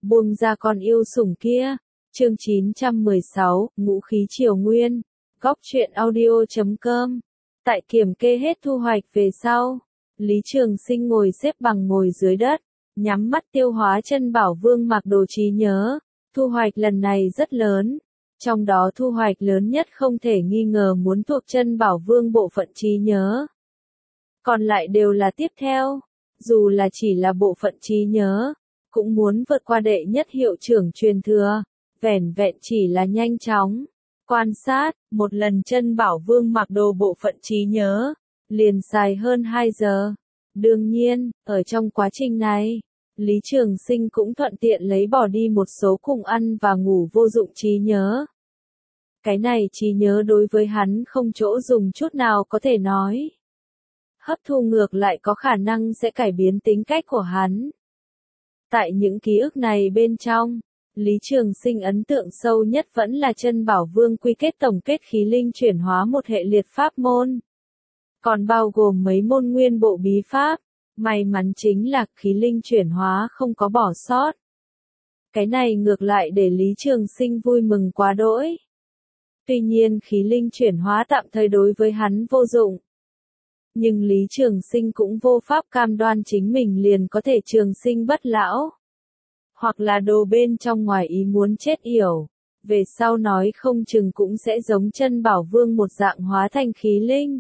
Buông ra con yêu sủng kia. Chương 916, Ngũ khí triều nguyên. Góc truyện audio.com. Tại kiểm kê hết thu hoạch về sau, Lý Trường Sinh ngồi xếp bằng ngồi dưới đất, nhắm mắt tiêu hóa chân bảo vương mặc đồ trí nhớ. Thu hoạch lần này rất lớn. Trong đó thu hoạch lớn nhất không thể nghi ngờ muốn thuộc chân bảo vương bộ phận trí nhớ. Còn lại đều là tiếp theo. Dù là chỉ là bộ phận trí nhớ, cũng muốn vượt qua đệ nhất hiệu trưởng truyền thừa. Vẻn vẹn chỉ là nhanh chóng quan sát, một lần chân bảo vương mặc đồ bộ phận trí nhớ, liền xài hơn 2 giờ. Đương nhiên, ở trong quá trình này, Lý Trường Sinh cũng thuận tiện lấy bỏ đi một số cùng ăn và ngủ vô dụng trí nhớ. Cái này trí nhớ đối với hắn không chỗ dùng chút nào có thể nói. Hấp thu ngược lại có khả năng sẽ cải biến tính cách của hắn. Tại những ký ức này bên trong, Lý Trường Sinh ấn tượng sâu nhất vẫn là chân bảo vương quy kết tổng kết khí linh chuyển hóa một hệ liệt pháp môn. Còn bao gồm mấy môn nguyên bộ bí pháp, may mắn chính là khí linh chuyển hóa không có bỏ sót. Cái này ngược lại để Lý Trường Sinh vui mừng quá đỗi. Tuy nhiên khí linh chuyển hóa tạm thời đối với hắn vô dụng. Nhưng Lý Trường Sinh cũng vô pháp cam đoan chính mình liền có thể trường sinh bất lão. Hoặc là đồ bên trong ngoài ý muốn chết yểu. Về sau nói không chừng cũng sẽ giống chân bảo vương một dạng hóa thành khí linh.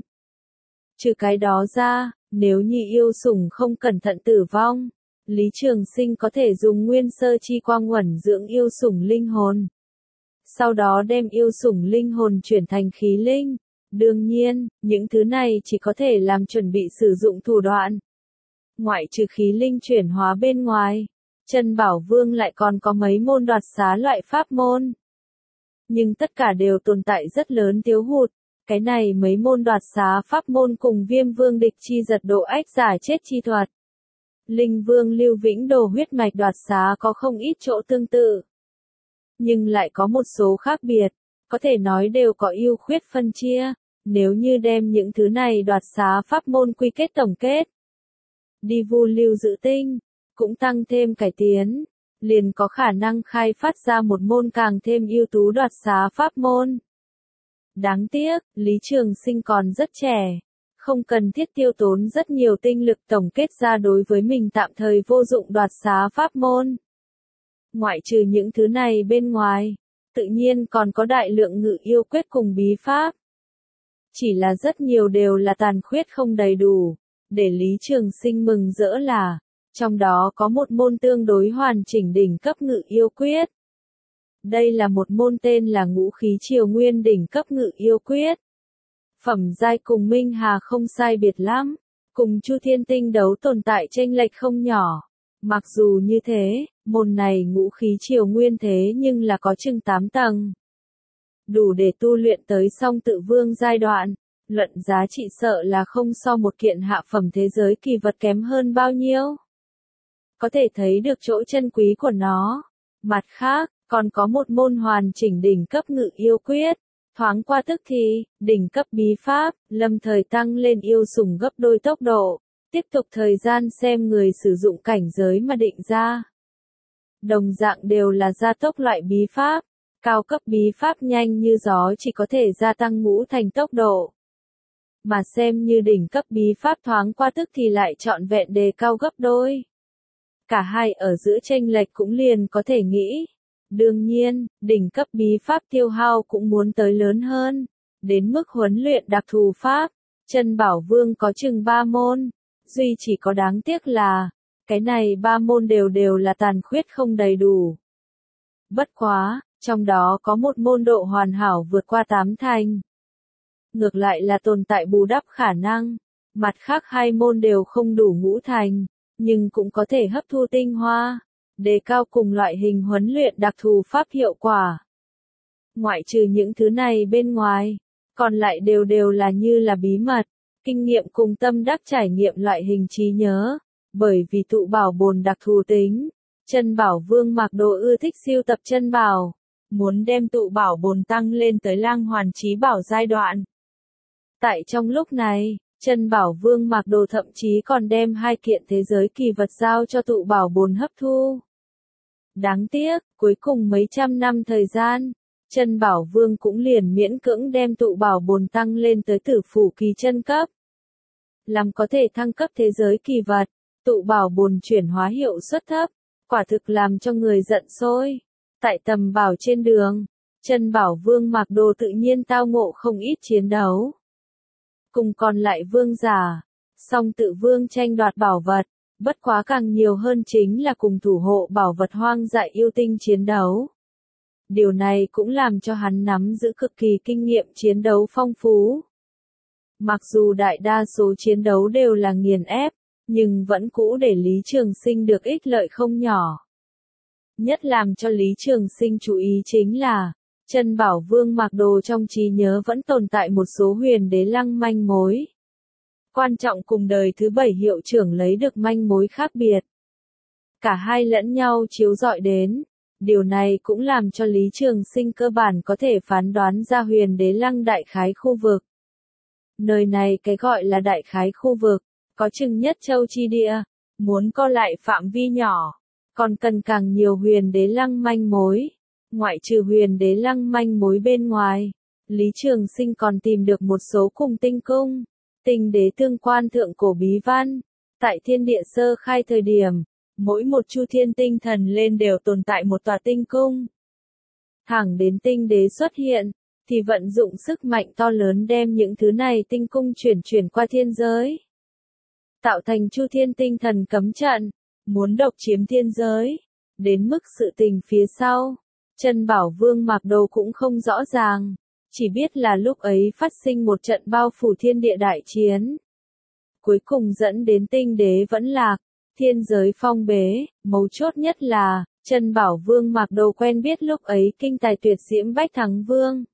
Trừ cái đó ra, nếu như yêu sủng không cẩn thận tử vong, Lý Trường Sinh có thể dùng nguyên sơ chi quang uẩn dưỡng yêu sủng linh hồn. Sau đó đem yêu sủng linh hồn chuyển thành khí linh. Đương nhiên, những thứ này chỉ có thể làm chuẩn bị sử dụng thủ đoạn. Ngoại trừ khí linh chuyển hóa bên ngoài, chân bảo vương lại còn có mấy môn đoạt xá loại pháp môn. Nhưng tất cả đều tồn tại rất lớn thiếu hụt. Cái này mấy môn đoạt xá pháp môn cùng viêm vương địch chi giật độ ách giả chết chi thuật. Linh vương lưu vĩnh đồ huyết mạch đoạt xá có không ít chỗ tương tự. Nhưng lại có một số khác biệt, có thể nói đều có ưu khuyết phân chia. Nếu như đem những thứ này đoạt xá pháp môn quy kết tổng kết, đi vu lưu giữ tinh, cũng tăng thêm cải tiến, liền có khả năng khai phát ra một môn càng thêm ưu tú đoạt xá pháp môn. Đáng tiếc, Lý Trường Sinh còn rất trẻ, không cần thiết tiêu tốn rất nhiều tinh lực tổng kết ra đối với mình tạm thời vô dụng đoạt xá pháp môn. Ngoại trừ những thứ này bên ngoài, tự nhiên còn có đại lượng ngự yêu quyết cùng bí pháp. Chỉ là rất nhiều đều là tàn khuyết không đầy đủ, để Lý Trường Sinh mừng rỡ là, trong đó có một môn tương đối hoàn chỉnh đỉnh cấp ngự yêu quyết. Đây là một môn tên là Ngũ khí triều nguyên đỉnh cấp ngự yêu quyết. Phẩm giai cùng Minh Hà không sai biệt lắm, cùng Chu Thiên Tinh đấu tồn tại chênh lệch không nhỏ. Mặc dù như thế, môn này ngũ khí triều nguyên thế nhưng là có chừng 8 tầng. Đủ để tu luyện tới song tự vương giai đoạn, luận giá trị sợ là không so một kiện hạ phẩm thế giới kỳ vật kém hơn bao nhiêu. Có thể thấy được chỗ chân quý của nó. Mặt khác, còn có một môn hoàn chỉnh đỉnh cấp ngự yêu quyết. Thoáng qua tức thì, đỉnh cấp bí pháp, lâm thời tăng lên yêu sủng gấp đôi tốc độ. Tiếp tục thời gian xem người sử dụng cảnh giới mà định ra. Đồng dạng đều là gia tốc loại bí pháp. Cao cấp bí pháp nhanh như gió chỉ có thể gia tăng ngũ thành tốc độ. Mà xem như đỉnh cấp bí pháp thoáng qua tức thì lại trọn vẹn đề cao gấp đôi. Cả hai ở giữa chênh lệch cũng liền có thể nghĩ. Đương nhiên, đỉnh cấp bí pháp tiêu hao cũng muốn tới lớn hơn. Đến mức huấn luyện đặc thù pháp, chân bảo vương có chừng 3 môn. Duy chỉ có đáng tiếc là, cái này 3 môn đều là tàn khuyết không đầy đủ. Bất quá, trong đó có một môn độ hoàn hảo vượt qua 8 thành. Ngược lại là tồn tại bù đắp khả năng. Mặt khác 2 môn đều không đủ ngũ thành, nhưng cũng có thể hấp thu tinh hoa, đề cao cùng loại hình huấn luyện đặc thù pháp hiệu quả. Ngoại trừ những thứ này bên ngoài, còn lại đều là như là bí mật, kinh nghiệm cùng tâm đắc trải nghiệm loại hình trí nhớ. Bởi vì tụ bảo bồn đặc thù tính, chân bảo vương mặc đồ ưa thích siêu tập chân bảo, muốn đem tụ bảo bồn tăng lên tới lang hoàn trí bảo giai đoạn. Tại trong lúc này, chân bảo vương mặc đồ thậm chí còn đem 2 kiện thế giới kỳ vật giao cho tụ bảo bồn hấp thu. Đáng tiếc, cuối cùng mấy trăm năm thời gian, Chân Bảo Vương cũng liền miễn cưỡng đem tụ bảo bồn tăng lên tới tử phủ kỳ chân cấp. Làm có thể thăng cấp thế giới kỳ vật, tụ bảo bồn chuyển hóa hiệu suất thấp, quả thực làm cho người giận sôi. Tại tầm bảo trên đường, Chân Bảo Vương Mạc Đồ tự nhiên tao ngộ không ít chiến đấu. Cùng còn lại vương giả, song tự vương tranh đoạt bảo vật, bất quá càng nhiều hơn chính là cùng thủ hộ bảo vật hoang dại yêu tinh chiến đấu. Điều này cũng làm cho hắn nắm giữ cực kỳ kinh nghiệm chiến đấu phong phú. Mặc dù đại đa số chiến đấu đều là nghiền ép, nhưng vẫn cũ để Lý Trường Sinh được ích lợi không nhỏ. Nhất làm cho Lý Trường Sinh chú ý chính là, Chân Bảo Vương Mạc Đồ trong trí nhớ vẫn tồn tại một số huyền đế lăng manh mối. Quan trọng cùng đời thứ 7 hiệu trưởng lấy được manh mối khác biệt. Cả hai lẫn nhau chiếu rọi đến. Điều này cũng làm cho Lý Trường Sinh cơ bản có thể phán đoán ra huyền đế lăng đại khái khu vực. Nơi này cái gọi là đại khái khu vực, có chừng nhất châu chi địa, muốn co lại phạm vi nhỏ, còn cần càng nhiều huyền đế lăng manh mối. Ngoại trừ huyền đế lăng manh mối bên ngoài, Lý Trường Sinh còn tìm được một số cùng tinh cung, tinh đế tương quan thượng cổ bí văn. Tại thiên địa sơ khai thời điểm, mỗi một chu thiên tinh thần lên đều tồn tại một tòa tinh cung. Thẳng đến tinh đế xuất hiện, thì vận dụng sức mạnh to lớn đem những thứ này tinh cung chuyển qua thiên giới. Tạo thành chu thiên tinh thần cấm trận, muốn độc chiếm thiên giới. Đến mức sự tình phía sau, Chân Bảo Vương Mạc Đồ cũng không rõ ràng, chỉ biết là lúc ấy phát sinh một trận bao phủ thiên địa đại chiến. Cuối cùng dẫn đến tinh đế vẫn lạc, thiên giới phong bế, mấu chốt nhất là, Chân Bảo Vương Mạc Đồ quen biết lúc ấy kinh tài tuyệt diễm Bách Thắng Vương.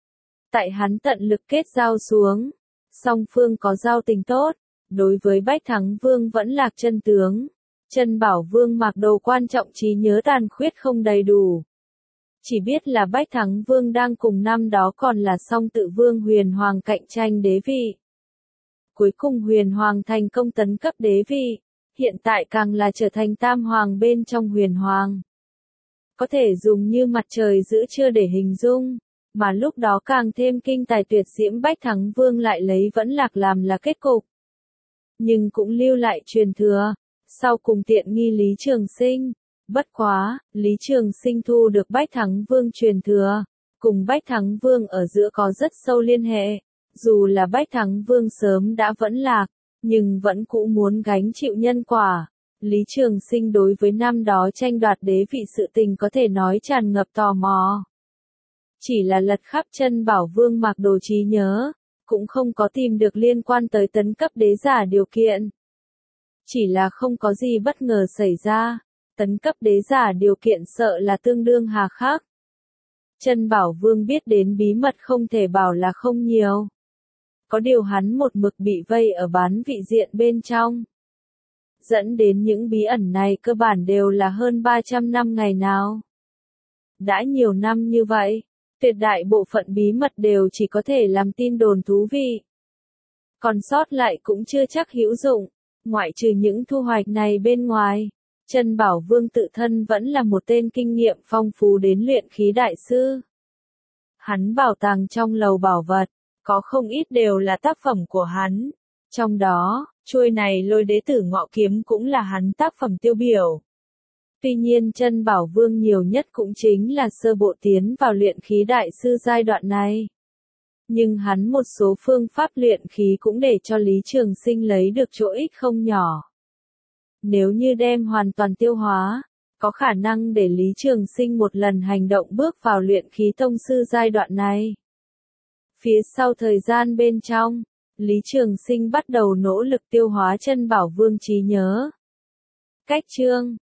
Tại hắn tận lực kết giao xuống, song phương có giao tình tốt, đối với Bách Thắng Vương vẫn lạc chân tướng. Chân Bảo Vương Mạc Đồ quan trọng trí nhớ tàn khuyết không đầy đủ. Chỉ biết là Bách Thắng Vương đang cùng năm đó còn là song tự vương Huyền Hoàng cạnh tranh đế vị. Cuối cùng Huyền Hoàng thành công tấn cấp đế vị, hiện tại càng là trở thành tam hoàng bên trong Huyền Hoàng. Có thể dùng như mặt trời giữa trưa để hình dung, mà lúc đó càng thêm kinh tài tuyệt diễm Bách Thắng Vương lại lấy vẫn lạc làm là kết cục. Nhưng cũng lưu lại truyền thừa, sau cùng tiện nghi Lý Trường Sinh. Bất quá, Lý Trường Sinh thu được Bách Thắng Vương truyền thừa, cùng Bách Thắng Vương ở giữa có rất sâu liên hệ. Dù là Bách Thắng Vương sớm đã vẫn lạc, nhưng vẫn cũng muốn gánh chịu nhân quả. Lý Trường Sinh đối với năm đó tranh đoạt đế vị sự tình có thể nói tràn ngập tò mò. Chỉ là lật khắp Chân Bảo Vương Mạc Đồ trí nhớ, cũng không có tìm được liên quan tới tấn cấp đế giả điều kiện. Chỉ là không có gì bất ngờ xảy ra, tấn cấp đế giả điều kiện sợ là tương đương hà khắc. Chân Bảo Vương biết đến bí mật không thể bảo là không nhiều. Có điều hắn một mực bị vây ở bán vị diện bên trong. Dẫn đến những bí ẩn này cơ bản đều là hơn 300 năm ngày nào. Đã nhiều năm như vậy, tuyệt đại bộ phận bí mật đều chỉ có thể làm tin đồn thú vị. Còn sót lại cũng chưa chắc hữu dụng, ngoại trừ những thu hoạch này bên ngoài. Chân Bảo Vương tự thân vẫn là một tên kinh nghiệm phong phú đến luyện khí đại sư. Hắn bảo tàng trong lầu bảo vật, có không ít đều là tác phẩm của hắn. Trong đó, chuôi này Lôi Đế Tử Ngọ Kiếm cũng là hắn tác phẩm tiêu biểu. Tuy nhiên Chân Bảo Vương nhiều nhất cũng chính là sơ bộ tiến vào luyện khí đại sư giai đoạn này. Nhưng hắn một số phương pháp luyện khí cũng để cho Lý Trường Sinh lấy được chỗ ích không nhỏ. Nếu như đem hoàn toàn tiêu hóa, có khả năng để Lý Trường Sinh một lần hành động bước vào luyện khí tông sư giai đoạn này. Phía sau thời gian bên trong, Lý Trường Sinh bắt đầu nỗ lực tiêu hóa Chân Bảo Vương trí nhớ. Cách chương